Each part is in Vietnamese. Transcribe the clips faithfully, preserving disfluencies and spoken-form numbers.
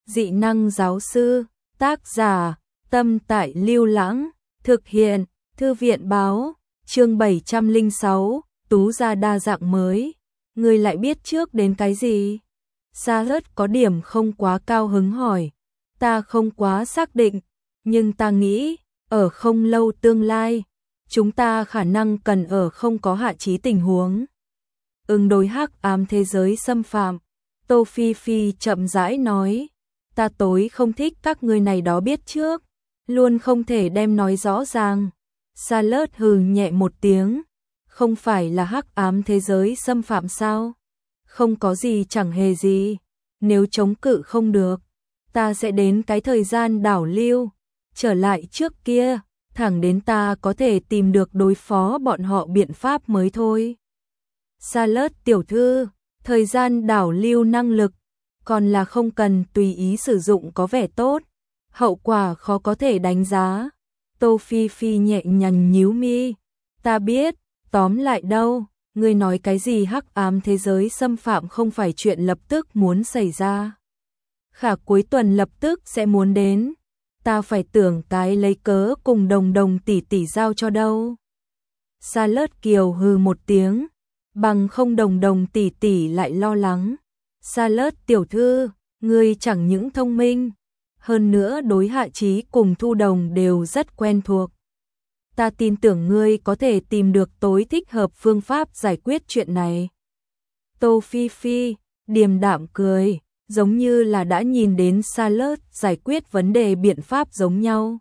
dị năng giáo sư, tác giả, Tâm Tại Lưu Lãng, thực hiện, Thư viện báo, chương bảy trăm lẻ sáu, Tú gia đa dạng mới. Ngươi lại biết trước đến cái gì? Charlotte có điểm không quá cao hứng hỏi. Ta không quá xác định, nhưng ta nghĩ, ở không lâu tương lai, chúng ta khả năng cần ở không có hạ chí tình huống. Ứng đối hắc ám thế giới xâm phạm, Tô Phi Phi chậm rãi nói, ta tối không thích các ngươi này đó biết trước, luôn không thể đem nói rõ ràng. Charlotte hừ nhẹ một tiếng, không phải là hắc ám thế giới xâm phạm sao? Không có gì chẳng hề gì, nếu chống cự không được, ta sẽ đến cái thời gian đảo lưu, trở lại trước kia, thẳng đến ta có thể tìm được đối phó bọn họ biện pháp mới thôi. Charlotte tiểu thư, thời gian đảo lưu năng lực, còn là không cần tùy ý sử dụng có vẻ tốt, hậu quả khó có thể đánh giá. Tô Phi Phi nhẹ nhàng nhíu mi, ta biết, tóm lại đâu, ngươi nói cái gì hắc ám thế giới xâm phạm không phải chuyện lập tức muốn xảy ra. Khả cuối tuần lập tức sẽ muốn đến, ta phải tưởng cái lấy cớ cùng đồng đồng tỷ tỷ giao cho đâu. Charlotte kiều hừ một tiếng, bằng không đồng đồng tỷ tỷ lại lo lắng. Charlotte tiểu thư, ngươi chẳng những thông minh, hơn nữa đối hạ chí cùng Thu Đồng đều rất quen thuộc. Ta tin tưởng ngươi có thể tìm được tối thích hợp phương pháp giải quyết chuyện này. Tô Phi Phi, điềm đạm cười, giống như là đã nhìn đến Charlotte giải quyết vấn đề biện pháp giống nhau.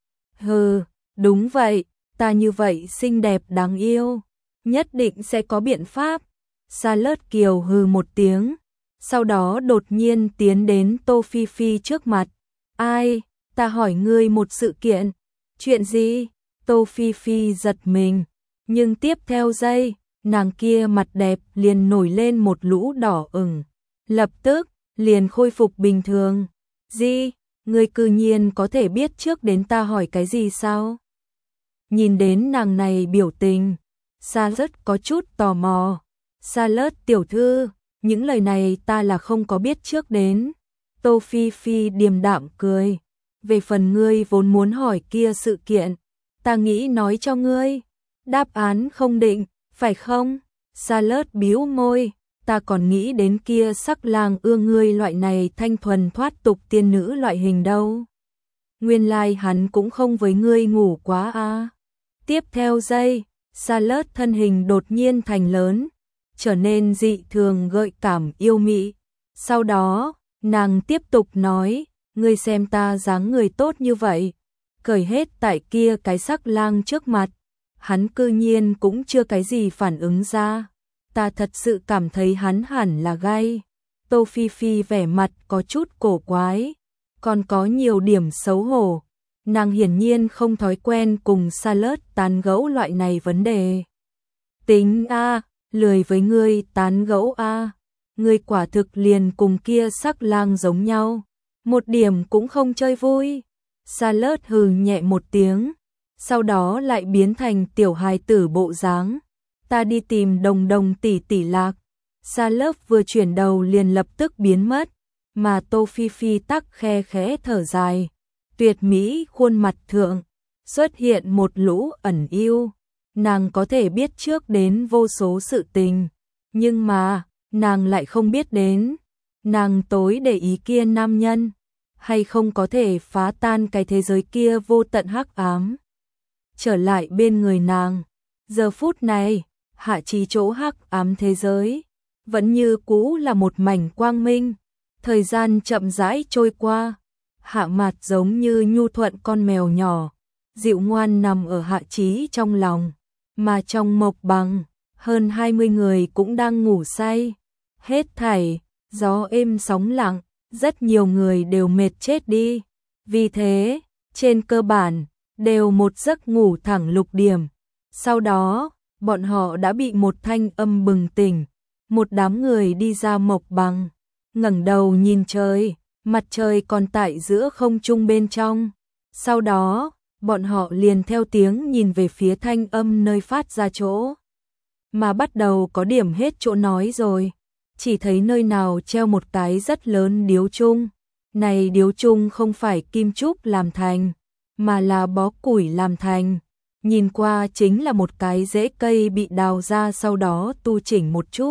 Hừ, đúng vậy, ta như vậy xinh đẹp đáng yêu, nhất định sẽ có biện pháp. Charlotte kiều hừ một tiếng, sau đó đột nhiên tiến đến Tô Phi Phi trước mặt. Ai, ta hỏi ngươi một sự kiện. Chuyện gì? Tô Phi Phi giật mình, nhưng tiếp theo giây, nàng kia mặt đẹp liền nổi lên một lũ đỏ ửng, lập tức liền khôi phục bình thường. Gì? Ngươi cư nhiên có thể biết trước đến ta hỏi cái gì sao? Nhìn đến nàng này biểu tình, Charlotte có chút tò mò. Charlotte tiểu thư, những lời này ta là không có biết trước đến. Tô Phi Phi điềm đạm cười, về phần ngươi vốn muốn hỏi kia sự kiện, ta nghĩ nói cho ngươi, đáp án không định, phải không? Charlotte bĩu môi, ta còn nghĩ đến kia sắc lang ưa ngươi loại này thanh thuần thoát tục tiên nữ loại hình đâu. Nguyên lai like hắn cũng không với ngươi ngủ quá à. Tiếp theo giây, Charlotte thân hình đột nhiên thành lớn, trở nên dị thường gợi cảm yêu mị. Sau đó, nàng tiếp tục nói, ngươi xem ta dáng người tốt như vậy, cởi hết tại kia cái sắc lang trước mặt, hắn cư nhiên cũng chưa cái gì phản ứng ra, ta thật sự cảm thấy hắn hẳn là gay. Tô Phi Phi vẻ mặt có chút cổ quái, còn có nhiều điểm xấu hổ, nàng hiển nhiên không thói quen cùng Charlotte tán gẫu loại này vấn đề. Tính a, lười với ngươi tán gẫu a. Ngươi quả thực liền cùng kia sắc lang giống nhau, một điểm cũng không chơi vui. Charlotte hừ nhẹ một tiếng, sau đó lại biến thành tiểu hài tử bộ dáng. Ta đi tìm đồng đồng tỷ tỷ lạc. Charlotte vừa chuyển đầu liền lập tức biến mất, mà Tô Phi Phi tắc khe khẽ thở dài. Tuyệt mỹ khuôn mặt thượng, xuất hiện một lũ ẩn yêu. Nàng có thể biết trước đến vô số sự tình, nhưng mà nàng lại không biết đến, nàng tối để ý kia nam nhân, hay không có thể phá tan cái thế giới kia vô tận hắc ám. Trở lại bên người nàng, giờ phút này, hạ chí chỗ hắc ám thế giới, vẫn như cũ là một mảnh quang minh, thời gian chậm rãi trôi qua, hạ mạt giống như nhu thuận con mèo nhỏ, dịu ngoan nằm ở hạ chí trong lòng, mà trong mộc bằng, hơn hai mươi người cũng đang ngủ say. Hết thảy, gió êm sóng lặng, rất nhiều người đều mệt chết đi. Vì thế, trên cơ bản, đều một giấc ngủ thẳng lục điểm. Sau đó, bọn họ đã bị một thanh âm bừng tỉnh. Một đám người đi ra mộc bằng, ngẩng đầu nhìn trời, mặt trời còn tại giữa không trung bên trong. Sau đó, bọn họ liền theo tiếng nhìn về phía thanh âm nơi phát ra chỗ. Mà bắt đầu có điểm hết chỗ nói rồi, chỉ thấy nơi nào treo một cái rất lớn điếu chung, Này điếu chung không phải kim trúc làm thành, mà là bó củi làm thành. Nhìn qua chính là một cái rễ cây bị đào ra sau đó tu chỉnh một chút.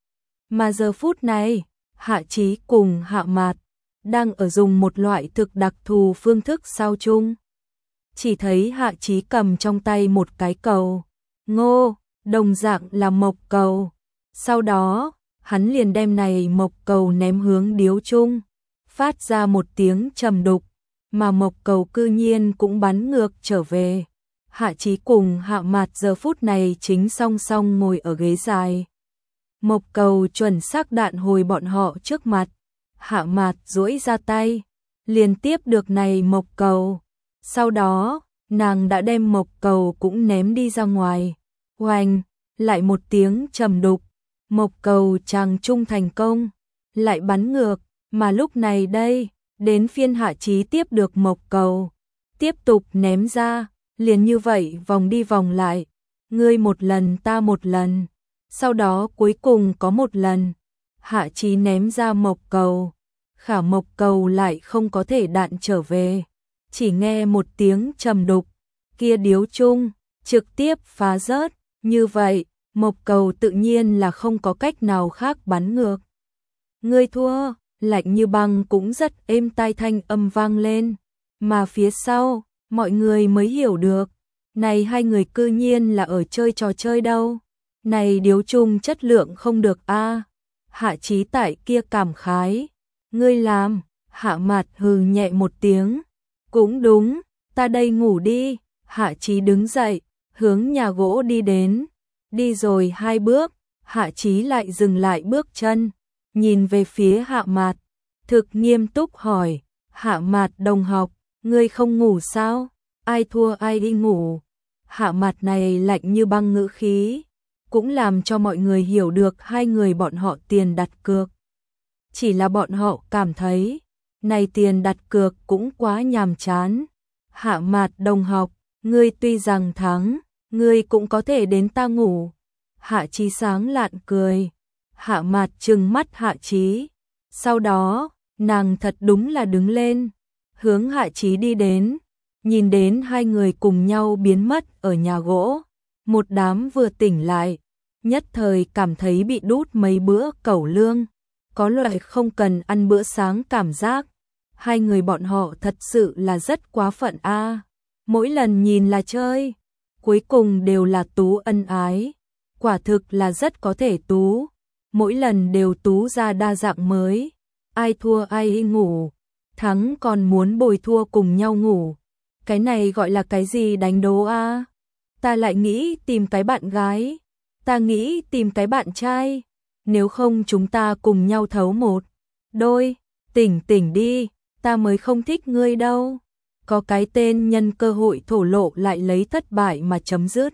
Mà giờ phút này, Hạ Chí cùng Hạ Mạt đang ở dùng một loại thực đặc thù phương thức sao chung. Chỉ thấy Hạ Chí cầm trong tay một cái cầu, ngô, đồng dạng là mộc cầu. Sau đó, hắn liền đem này mộc cầu ném hướng điếu chung, phát ra một tiếng trầm đục, mà mộc cầu cư nhiên cũng bắn ngược trở về. Hạ Chí cùng Hạ Mạt giờ phút này chính song song ngồi ở ghế dài. Mộc cầu chuẩn xác đạn hồi bọn họ trước mặt. Hạ Mạt duỗi ra tay, liền tiếp được này mộc cầu. Sau đó, nàng đã đem mộc cầu cũng ném đi ra ngoài. Oanh, lại một tiếng trầm đục, mộc cầu tràng trung thành công, lại bắn ngược, mà lúc này đây, đến phiên Hạ Chí tiếp được mộc cầu, tiếp tục ném ra, liền như vậy vòng đi vòng lại, ngươi một lần ta một lần, sau đó cuối cùng có một lần, Hạ Chí ném ra mộc cầu, khả mộc cầu lại không có thể đạn trở về, chỉ nghe một tiếng trầm đục, kia điếu chung, trực tiếp phá rớt, như vậy, mộc cầu tự nhiên là không có cách nào khác bắn ngược. Ngươi thua, lạnh như băng cũng rất êm tai thanh âm vang lên, mà phía sau, mọi người mới hiểu được, này hai người cư nhiên là ở chơi trò chơi đâu, này điếu chung chất lượng không được a. Hạ Chí tại kia cảm khái, ngươi làm, Hạ Mạt hừ nhẹ một tiếng, cũng đúng, ta đây ngủ đi. Hạ Chí đứng dậy, hướng nhà gỗ đi đến, đi rồi hai bước, Hạ Chí lại dừng lại bước chân, nhìn về phía Hạ Mạt, thực nghiêm túc hỏi, Hạ Mạt đồng học, ngươi không ngủ sao? Ai thua ai đi ngủ? Hạ Mạt này lạnh như băng ngữ khí, cũng làm cho mọi người hiểu được hai người bọn họ tiền đặt cược. Chỉ là bọn họ cảm thấy, này tiền đặt cược cũng quá nhàm chán. Hạ Mạt đồng học, ngươi tuy rằng thắng, ngươi cũng có thể đến ta ngủ. Hạ Chí sáng lạn cười. Hạ Mạt trừng mắt Hạ Chí. Sau đó, nàng thật đúng là đứng lên, hướng Hạ Chí đi đến, nhìn đến hai người cùng nhau biến mất ở nhà gỗ. Một đám vừa tỉnh lại, nhất thời cảm thấy bị đút mấy bữa cẩu lương, có loại không cần ăn bữa sáng cảm giác. Hai người bọn họ thật sự là rất quá phận a. Mỗi lần nhìn là chơi, cuối cùng đều là tú ân ái, quả thực là rất có thể tú, mỗi lần đều tú ra đa dạng mới, ai thua ai đi ngủ, thắng còn muốn bồi thua cùng nhau ngủ, cái này gọi là cái gì đánh đố a? Ta lại nghĩ tìm cái bạn gái, ta nghĩ tìm cái bạn trai, nếu không chúng ta cùng nhau thấu một đôi, tỉnh tỉnh đi, ta mới không thích ngươi đâu. Có cái tên nhân cơ hội thổ lộ lại lấy thất bại mà chấm dứt.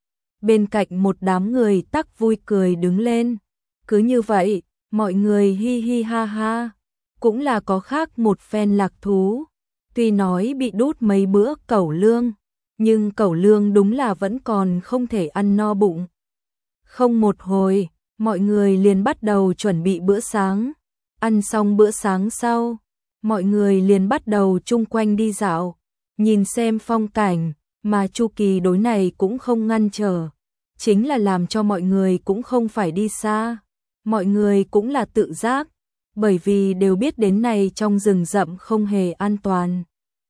Bên cạnh một đám người tắc vui cười đứng lên. Cứ như vậy, mọi người hi hi ha ha, cũng là có khác một phen lạc thú. Tuy nói bị đút mấy bữa cẩu lương, nhưng cẩu lương đúng là vẫn còn không thể ăn no bụng. Không một hồi, mọi người liền bắt đầu chuẩn bị bữa sáng. Ăn xong bữa sáng sau, mọi người liền bắt đầu chung quanh đi dạo, nhìn xem phong cảnh, mà Chu Kỳ đối này cũng không ngăn trở, chính là làm cho mọi người cũng không phải đi xa, mọi người cũng là tự giác, bởi vì đều biết đến này trong rừng rậm không hề an toàn.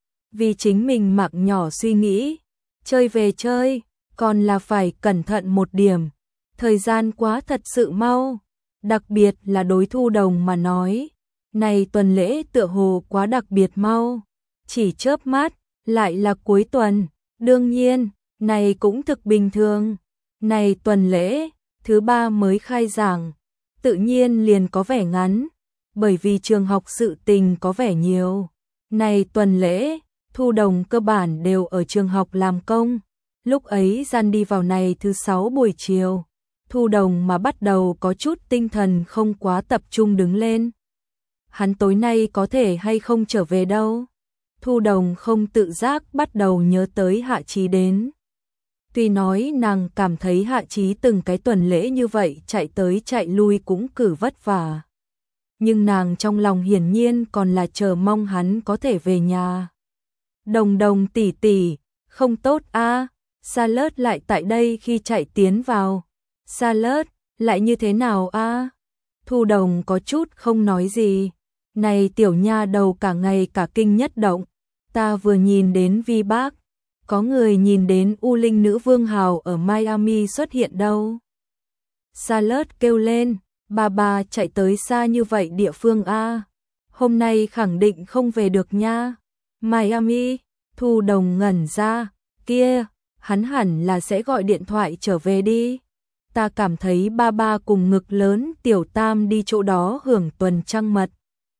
Vì chính mình mạng nhỏ suy nghĩ, chơi về chơi, còn là phải cẩn thận một điểm, thời gian quá thật sự mau, đặc biệt là đối Thu Đồng mà nói. Này tuần lễ tựa hồ quá đặc biệt mau, chỉ chớp mắt, lại là cuối tuần, đương nhiên, này cũng thực bình thường. Này tuần lễ, thứ ba mới khai giảng, tự nhiên liền có vẻ ngắn, bởi vì trường học sự tình có vẻ nhiều. Này tuần lễ, Thu Đồng cơ bản đều ở trường học làm công, lúc ấy gian đi vào này thứ sáu buổi chiều, Thu Đồng mà bắt đầu có chút tinh thần không quá tập trung đứng lên. Hắn tối nay có thể hay không trở về đâu. Thu Đồng không tự giác bắt đầu nhớ tới Hạ Chí đến. Tuy nói nàng cảm thấy Hạ Chí từng cái tuần lễ như vậy chạy tới chạy lui cũng cử vất vả. nhưng nàng trong lòng hiển nhiên còn là chờ mong hắn có thể về nhà. Đồng Đồng tỷ tỷ, không tốt a. Charlotte lại tại đây khi chạy tiến vào. Charlotte, lại như thế nào a? Thu Đồng có chút không nói gì. Này tiểu nha đầu cả ngày cả kinh nhất động. Ta vừa nhìn đến Vi Bác, có người nhìn đến U Linh Nữ Vương Hào ở Miami xuất hiện đâu. Charlotte kêu lên, bà bà chạy tới xa như vậy địa phương a. Hôm nay khẳng định không về được nha. Miami, Thu Đồng ngẩn ra, kia, hắn hẳn là sẽ gọi điện thoại trở về đi. Ta cảm thấy ba ba cùng ngực lớn tiểu tam đi chỗ đó hưởng tuần trăng mật.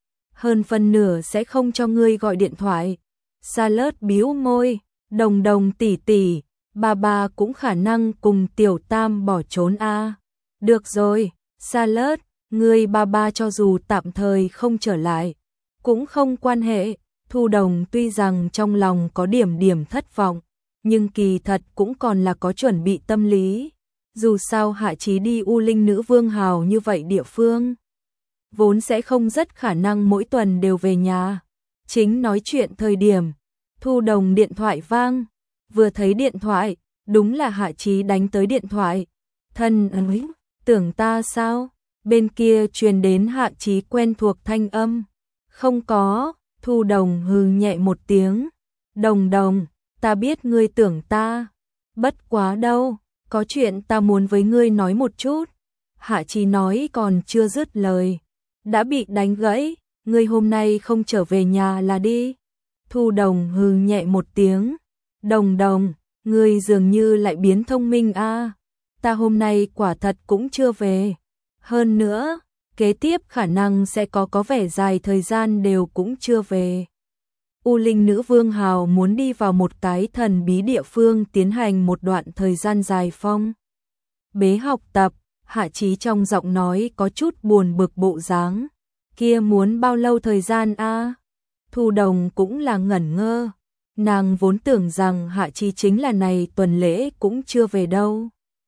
Hơn phân nửa sẽ không cho ngươi gọi điện thoại. Charlotte bĩu môi, Đồng Đồng tỷ tỷ, ba ba cũng khả năng cùng tiểu tam bỏ trốn a. Được rồi, Charlotte, ngươi ba ba cho dù tạm thời không trở lại, cũng không quan hệ. Thu Đồng tuy rằng trong lòng có điểm điểm thất vọng, nhưng kỳ thật cũng còn là có chuẩn bị tâm lý. Dù sao Hạ Chí đi U Linh Nữ Vương Hào như vậy địa phương, vốn sẽ không rất khả năng mỗi tuần đều về nhà. Chính nói chuyện thời điểm, Thu Đồng điện thoại vang, vừa thấy điện thoại, đúng là Hạ Chí đánh tới điện thoại. Thân ơi, tưởng ta sao? Bên kia truyền đến Hạ Chí quen thuộc thanh âm. Không có, Thu Đồng hừ nhẹ một tiếng. Đồng Đồng, ta biết ngươi tưởng ta. Bất quá đâu, có chuyện ta muốn với ngươi nói một chút. Hạ Chí nói còn chưa dứt lời, đã bị đánh gãy. Ngươi hôm nay không trở về nhà là đi. Thu Đồng hừ nhẹ một tiếng. Đồng Đồng, ngươi dường như lại biến thông minh a. Ta hôm nay quả thật cũng chưa về. Hơn nữa, kế tiếp khả năng sẽ có có vẻ dài thời gian đều cũng chưa về. U Linh Nữ Vương Hào muốn đi vào một cái thần bí địa phương tiến hành một đoạn thời gian dài phong bế học tập. Hạ Chí trong giọng nói có chút buồn bực bộ dáng. Kia muốn bao lâu thời gian a? Thu Đồng cũng là ngẩn ngơ. Nàng vốn tưởng rằng Hạ Chí chính là này tuần lễ cũng chưa về đâu.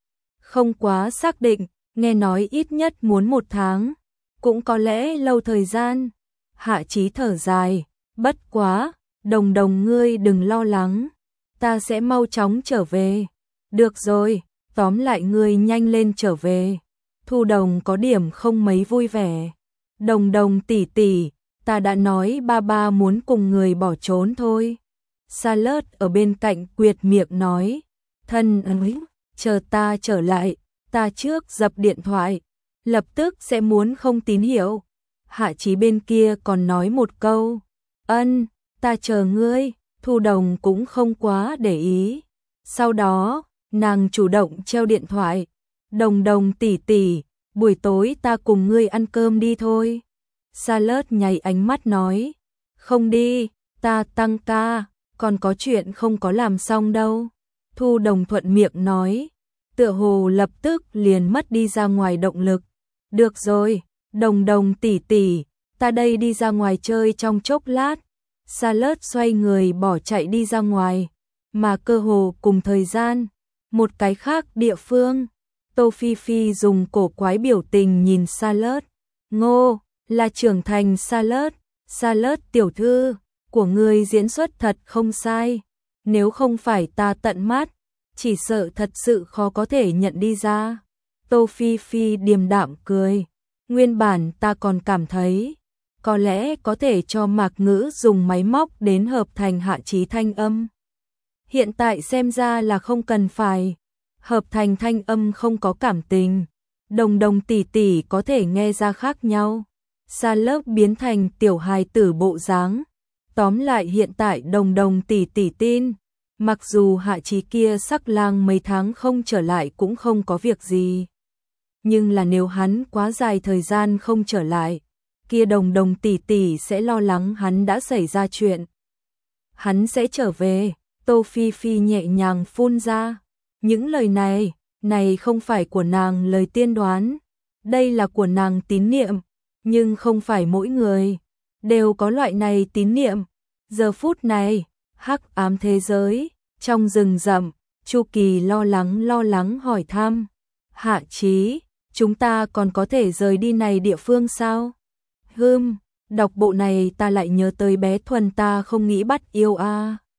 Không quá xác định, nghe nói ít nhất muốn một tháng, cũng có lẽ lâu thời gian. Hạ Chí thở dài, bất quá, Đồng Đồng ngươi đừng lo lắng, ta sẽ mau chóng trở về. Được rồi, tóm lại ngươi nhanh lên trở về. Thu Đồng có điểm không mấy vui vẻ. Đồng Đồng tỷ tỷ, ta đã nói ba ba muốn cùng người bỏ trốn thôi. Charlotte ở bên cạnh quyệt miệng nói, thân ơi, chờ ta trở lại, ta trước dập điện thoại, lập tức sẽ muốn không tín hiệu. Hạ Chí bên kia còn nói một câu, ân, ta chờ ngươi. Thu Đồng cũng không quá để ý. Sau đó, nàng chủ động treo điện thoại. Đồng Đồng tỷ tỷ, buổi tối ta cùng ngươi ăn cơm đi thôi. Charlotte nháy ánh mắt nói, không đi, ta tăng ca, còn có chuyện không có làm xong đâu. Thu Đồng thuận miệng nói, tựa hồ lập tức liền mất đi ra ngoài động lực. Được rồi, Đồng Đồng tỷ tỷ, ta đây đi ra ngoài chơi trong chốc lát. Charlotte xoay người bỏ chạy đi ra ngoài, mà cơ hồ cùng thời gian, một cái khác địa phương, Tô Phi Phi dùng cổ quái biểu tình nhìn Charlotte. Ngô, là trưởng thành Charlotte, Charlotte tiểu thư, của ngươi diễn xuất thật không sai. Nếu không phải ta tận mắt, chỉ sợ thật sự khó có thể nhận đi ra. Tô Phi Phi điềm đạm cười. Nguyên bản ta còn cảm thấy, có lẽ có thể cho Mạc Ngữ dùng máy móc đến hợp thành Hạ Chí thanh âm. Hiện tại xem ra là không cần phải. Hợp thành thanh âm không có cảm tình. Đồng Đồng tỷ tỷ có thể nghe ra khác nhau. Charlotte biến thành tiểu hài tử bộ dáng. Tóm lại hiện tại Đồng Đồng tỷ tỷ tin, mặc dù Hạ Chí kia sắc lang mấy tháng không trở lại cũng không có việc gì. Nhưng là nếu hắn quá dài thời gian không trở lại, kia Đồng Đồng tỷ tỷ sẽ lo lắng hắn đã xảy ra chuyện. Hắn sẽ trở về. Tô Phi Phi nhẹ nhàng phun ra. Những lời này, này không phải của nàng lời tiên đoán. Đây là của nàng tín niệm. Nhưng không phải mỗi người đều có loại này tín niệm. Giờ phút này, hắc ám thế giới, trong rừng rậm, Chu Kỳ lo lắng lo lắng hỏi thăm. Hạ Chí, chúng ta còn có thể rời đi này địa phương sao? Hừm, đọc bộ này ta lại nhớ tới bé Thuần ta không nghĩ bắt yêu a.